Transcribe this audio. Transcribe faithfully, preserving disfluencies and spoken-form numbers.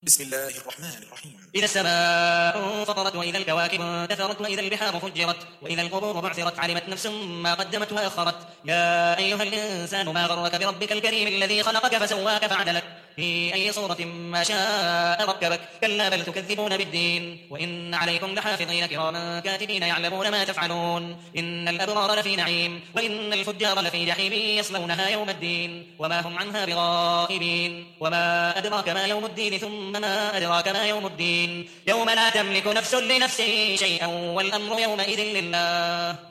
بسم الله الرحمن الرحيم. إذا السماء انفطرت وإذا الكواكب انتثرت وإذا البحار فجرت وإذا القبور بعثرت علمت نفس ما قدمت وأخرت. يا أيها الإنسان ما غرك بربك الكريم الذي خلقك فسواك فعدلك في أي صورة ما شاء ركبك. كلا بل تكذبون بالدين وإن عليكم لحافظين كراما كاتبين يعلمون ما تفعلون. إن الأبرار لفي نعيم وإن الفجار لفي جحيم يصلونها يوم الدين وما هم عنها بغائبين. وما أدراك ما يوم الدين ثم ما أدراك ما يوم الدين يوم لا تملك نفس لنفس شيئا والأمر يومئذ لله.